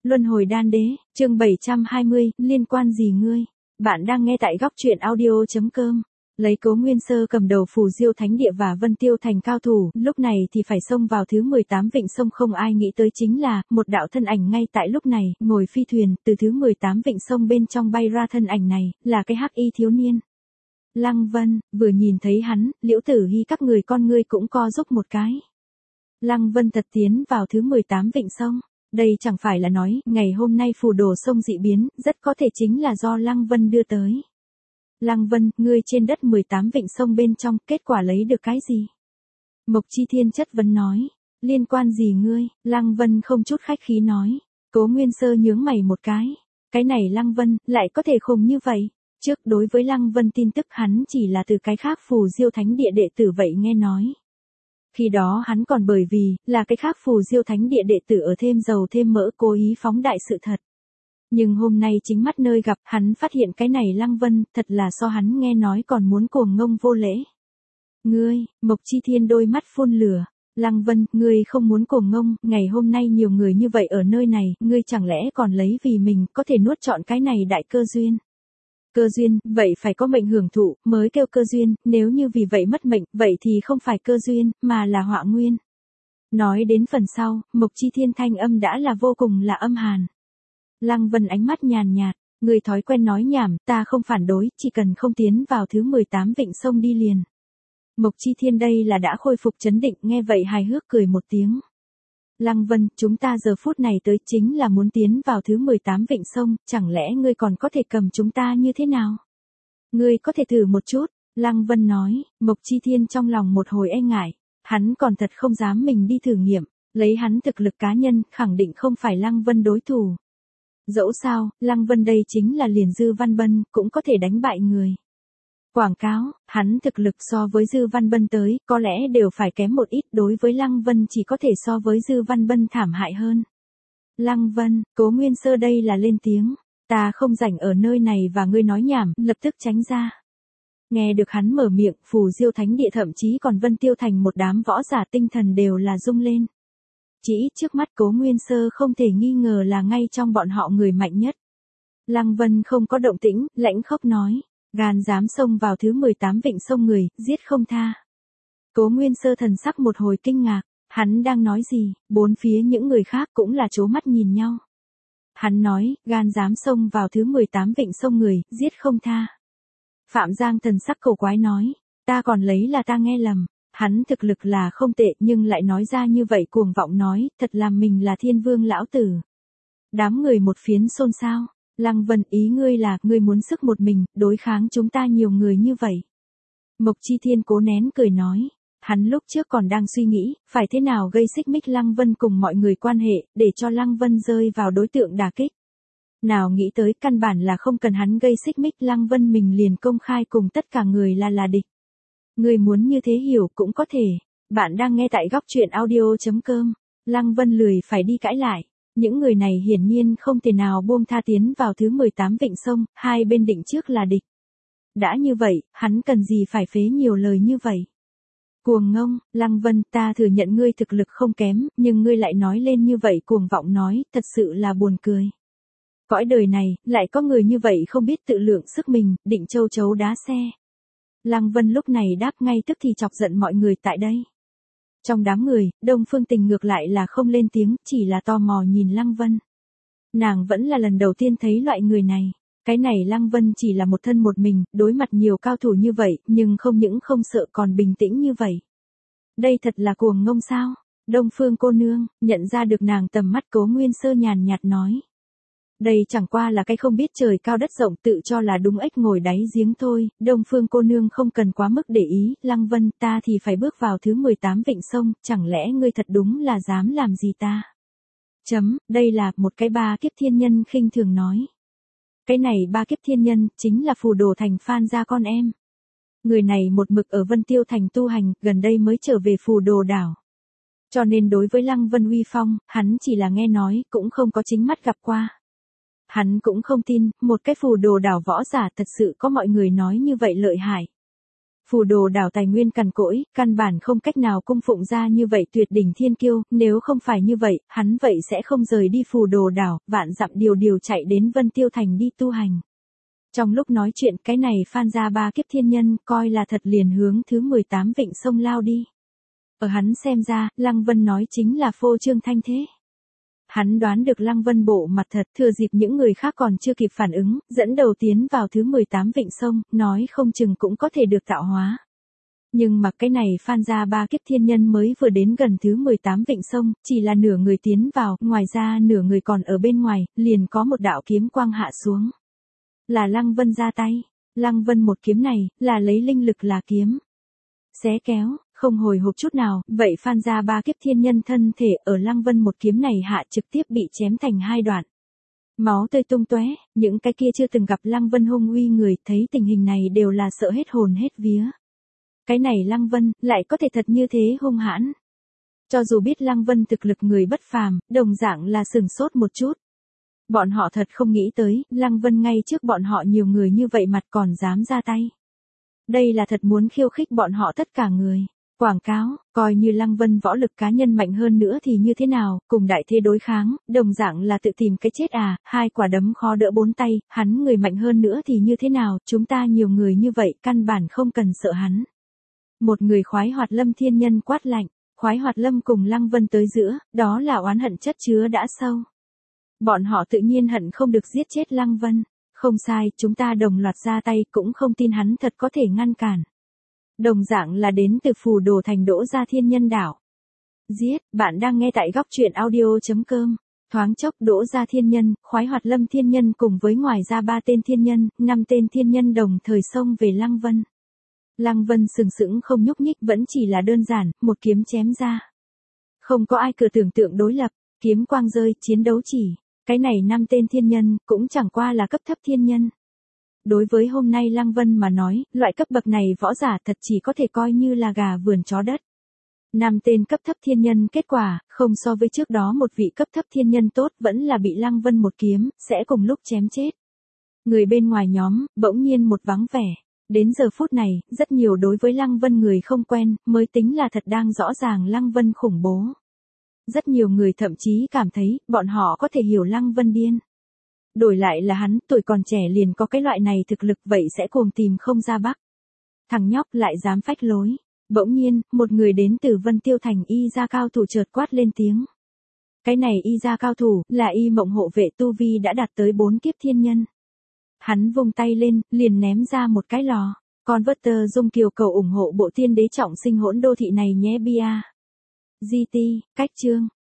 Luân hồi đan đế, chương 720, liên quan gì ngươi? Bạn đang nghe tại góc truyện audio.com. Lấy Cố Nguyên Sơ cầm đầu Phù Diêu Thánh Địa và Vân Tiêu Thành cao thủ, lúc này thì phải xông vào thứ 18 vịnh sông, không ai nghĩ tới chính là, một đạo thân ảnh ngay tại lúc này, ngồi phi thuyền, từ thứ 18 vịnh sông bên trong bay ra. Thân ảnh này, là cái hắc y thiếu niên. Lăng Vân, vừa nhìn thấy hắn, Liễu Tử Hy các người con ngươi cũng co giúp một cái. Lăng Vân thật tiến vào thứ 18 vịnh sông. Đây chẳng phải là nói, ngày hôm nay phù đồ sông dị biến, rất có thể chính là do Lăng Vân đưa tới. Lăng Vân, ngươi trên đất 18 vịnh sông bên trong, kết quả lấy được cái gì? Mộc Chi Thiên chất vấn nói, liên quan gì ngươi? Lăng Vân không chút khách khí nói. Cố Nguyên Sơ nhướng mày một cái này Lăng Vân, lại có thể khùng như vậy? Trước đối với Lăng Vân tin tức hắn chỉ là từ cái khác Phù Diêu Thánh Địa đệ tử vậy nghe nói. Khi đó hắn còn bởi vì, là cái khác Phù Diêu Thánh Địa đệ tử ở thêm dầu thêm mỡ cố ý phóng đại sự thật. Nhưng hôm nay chính mắt nơi gặp, hắn phát hiện cái này Lăng Vân, thật là so hắn nghe nói còn muốn cuồng ngông vô lễ. Ngươi, Mộc Chi Thiên đôi mắt phun lửa. Lăng Vân, ngươi không muốn cuồng ngông, ngày hôm nay nhiều người như vậy ở nơi này, ngươi chẳng lẽ còn lấy vì mình có thể nuốt trọn cái này đại cơ duyên. Cơ duyên, vậy phải có mệnh hưởng thụ, mới kêu cơ duyên, nếu như vì vậy mất mệnh, vậy thì không phải cơ duyên, mà là họa nguyên. Nói đến phần sau, Mộc Chi Thiên thanh âm đã là vô cùng là âm hàn. Lăng Vân ánh mắt nhàn nhạt, người thói quen nói nhảm, ta không phản đối, chỉ cần không tiến vào thứ 18 vịnh sông đi liền. Mộc Chi Thiên đây là đã khôi phục trấn định, nghe vậy hài hước cười một tiếng. Lăng Vân, chúng ta giờ phút này tới chính là muốn tiến vào thứ 18 vịnh sông, chẳng lẽ ngươi còn có thể cầm chúng ta như thế nào? Ngươi có thể thử một chút, Lăng Vân nói. Mộc Chi Thiên trong lòng một hồi e ngại, hắn còn thật không dám mình đi thử nghiệm, lấy hắn thực lực cá nhân, khẳng định không phải Lăng Vân đối thủ. Dẫu sao, Lăng Vân đây chính là liền Dư Văn Bân, cũng có thể đánh bại người. Quảng cáo, hắn thực lực so với Dư Văn Bân tới, có lẽ đều phải kém một ít, đối với Lăng Vân chỉ có thể so với Dư Văn Bân thảm hại hơn. Lăng Vân, Cố Nguyên Sơ đây là lên tiếng, ta không rảnh ở nơi này và ngươi nói nhảm, lập tức tránh ra. Nghe được hắn mở miệng, Phù Diêu Thánh Địa thậm chí còn Vân Tiêu Thành một đám võ giả tinh thần đều là rung lên. Chỉ trước mắt Cố Nguyên Sơ không thể nghi ngờ là ngay trong bọn họ người mạnh nhất. Lăng Vân không có động tĩnh, lãnh khốc nói, gan dám xông vào thứ 18 vịnh sông người, giết không tha. Cố Nguyên Sơ thần sắc một hồi kinh ngạc, hắn đang nói gì, bốn phía những người khác cũng là trố mắt nhìn nhau. Hắn nói, gan dám xông vào thứ 18 vịnh sông người, giết không tha. Phạm Giang thần sắc cổ quái nói, ta còn lấy là ta nghe lầm. Hắn thực lực là không tệ nhưng lại nói ra như vậy cuồng vọng nói, thật làm mình là thiên vương lão tử. Đám người một phiến xôn xao, Lăng Vân ý ngươi là, ngươi muốn sức một mình, đối kháng chúng ta nhiều người như vậy. Mộc Chi Thiên cố nén cười nói, hắn lúc trước còn đang suy nghĩ, phải thế nào gây xích mích Lăng Vân cùng mọi người quan hệ, để cho Lăng Vân rơi vào đối tượng đả kích. Nào nghĩ tới căn bản là không cần hắn gây xích mích Lăng Vân mình liền công khai cùng tất cả người là địch. Người muốn như thế hiểu cũng có thể. Bạn đang nghe tại góc truyện audio.com. Lăng Vân lười phải đi cãi lại. Những người này hiển nhiên không thể nào buông tha tiến vào thứ 18 vịnh sông, hai bên định trước là địch. Đã như vậy, hắn cần gì phải phế nhiều lời như vậy. Cuồng ngông, Lăng Vân, ta thừa nhận ngươi thực lực không kém, nhưng ngươi lại nói lên như vậy cuồng vọng nói, thật sự là buồn cười. Cõi đời này, lại có người như vậy không biết tự lượng sức mình, định châu chấu đá xe. Lăng Vân lúc này đáp ngay tức thì chọc giận mọi người tại đây. Trong đám người, Đông Phương Tình ngược lại là không lên tiếng, chỉ là tò mò nhìn Lăng Vân. Nàng vẫn là lần đầu tiên thấy loại người này. Cái này Lăng Vân chỉ là một thân một mình, đối mặt nhiều cao thủ như vậy, nhưng không những không sợ còn bình tĩnh như vậy. Đây thật là cuồng ngông sao? Đông Phương cô nương, nhận ra được nàng tầm mắt Cố Nguyên Sơ nhàn nhạt nói. Đây chẳng qua là cái không biết trời cao đất rộng tự cho là đúng ếch ngồi đáy giếng thôi, Đông Phương cô nương không cần quá mức để ý, Lăng Vân ta thì phải bước vào thứ 18 vịnh sông, chẳng lẽ ngươi thật đúng là dám làm gì ta? Đây là một cái ba kiếp thiên nhân khinh thường nói. Cái này ba kiếp thiên nhân, chính là Phù Đồ Thành Phan gia con em. Người này một mực ở Vân Tiêu Thành tu hành, gần đây mới trở về Phù Đồ đảo. Cho nên đối với Lăng Vân uy phong, hắn chỉ là nghe nói, cũng không có chính mắt gặp qua. Hắn cũng không tin, một cái Phù Đồ đảo võ giả thật sự có mọi người nói như vậy lợi hại. Phù Đồ đảo tài nguyên cằn cỗi, căn bản không cách nào cung phụng ra như vậy tuyệt đỉnh thiên kiêu, nếu không phải như vậy, hắn vậy sẽ không rời đi Phù Đồ đảo, vạn dặm điều chạy đến Vân Tiêu Thành đi tu hành. Trong lúc nói chuyện cái này Phan gia ba kiếp thiên nhân coi là thật liền hướng thứ 18 vịnh sông lao đi. Ở hắn xem ra, Lăng Vân nói chính là phô trương thanh thế. Hắn đoán được Lăng Vân bộ mặt thật, thừa dịp những người khác còn chưa kịp phản ứng, dẫn đầu tiến vào thứ 18 vịnh sông, nói không chừng cũng có thể được tạo hóa. Nhưng mà cái này Phan gia ba kiếp thiên nhân mới vừa đến gần thứ 18 vịnh sông, chỉ là nửa người tiến vào, ngoài ra nửa người còn ở bên ngoài, liền có một đạo kiếm quang hạ xuống. Là Lăng Vân ra tay, Lăng Vân một kiếm này, là lấy linh lực là kiếm. Xé kéo, không hồi hộp chút nào, vậy Phan gia ba kiếp thiên nhân thân thể ở Lăng Vân một kiếm này hạ trực tiếp bị chém thành hai đoạn. Máu tươi tung tóe, những cái kia chưa từng gặp Lăng Vân hung uy người thấy tình hình này đều là sợ hết hồn hết vía. Cái này Lăng Vân, lại có thể thật như thế hung hãn. Cho dù biết Lăng Vân thực lực người bất phàm, đồng dạng là sừng sốt một chút. Bọn họ thật không nghĩ tới, Lăng Vân ngay trước bọn họ nhiều người như vậy mặt còn dám ra tay. Đây là thật muốn khiêu khích bọn họ tất cả người. Quảng cáo, coi như Lăng Vân võ lực cá nhân mạnh hơn nữa thì như thế nào, cùng đại thế đối kháng, đồng dạng là tự tìm cái chết à, hai quả đấm khó đỡ bốn tay, hắn người mạnh hơn nữa thì như thế nào, chúng ta nhiều người như vậy, căn bản không cần sợ hắn. Một người Khoái Hoạt Lâm thiên nhân quát lạnh, Khoái Hoạt Lâm cùng Lăng Vân tới giữa, đó là oán hận chất chứa đã sâu. Bọn họ tự nhiên hận không được giết chết Lăng Vân. Không sai, chúng ta đồng loạt ra tay cũng không tin hắn thật có thể ngăn cản. Đồng dạng là đến từ Phù Đồ thành Đỗ Gia Thiên Nhân đảo. Giết, bạn đang nghe tại góc truyện audio.com. Thoáng chốc Đỗ Gia Thiên Nhân, Khoái Hoạt Lâm Thiên Nhân cùng với ngoài ra 3 tên thiên nhân, 5 tên thiên nhân đồng thời xông về Lăng Vân. Lăng Vân sừng sững không nhúc nhích vẫn chỉ là đơn giản, một kiếm chém ra. Không có ai cửa tưởng tượng đối lập, kiếm quang rơi, chiến đấu chỉ. Cái này 5 tên thiên nhân, cũng chẳng qua là cấp thấp thiên nhân. Đối với hôm nay Lăng Vân mà nói, loại cấp bậc này võ giả thật chỉ có thể coi như là gà vườn chó đất. 5 tên cấp thấp thiên nhân kết quả, không so với trước đó một vị cấp thấp thiên nhân tốt vẫn là bị Lăng Vân một kiếm, sẽ cùng lúc chém chết. Người bên ngoài nhóm, bỗng nhiên một vắng vẻ. Đến giờ phút này, rất nhiều đối với Lăng Vân người không quen, mới tính là thật đang rõ ràng Lăng Vân khủng bố. Rất nhiều người thậm chí cảm thấy, bọn họ có thể hiểu Lăng Vân điên. Đổi lại là hắn, tuổi còn trẻ liền có cái loại này thực lực vậy sẽ cuồng tìm không ra bắc. Thằng nhóc lại dám phách lối. Bỗng nhiên, một người đến từ Vân Tiêu Thành y gia cao thủ chợt quát lên tiếng. Cái này y gia cao thủ, là y mộng hộ vệ tu vi đã đạt tới 4 kiếp thiên nhân. Hắn vung tay lên, liền ném ra một cái lò. Converter dung kiều cầu ủng hộ bộ tiên đế trọng sinh hỗn đô thị này nhé bia. GT, cách chương.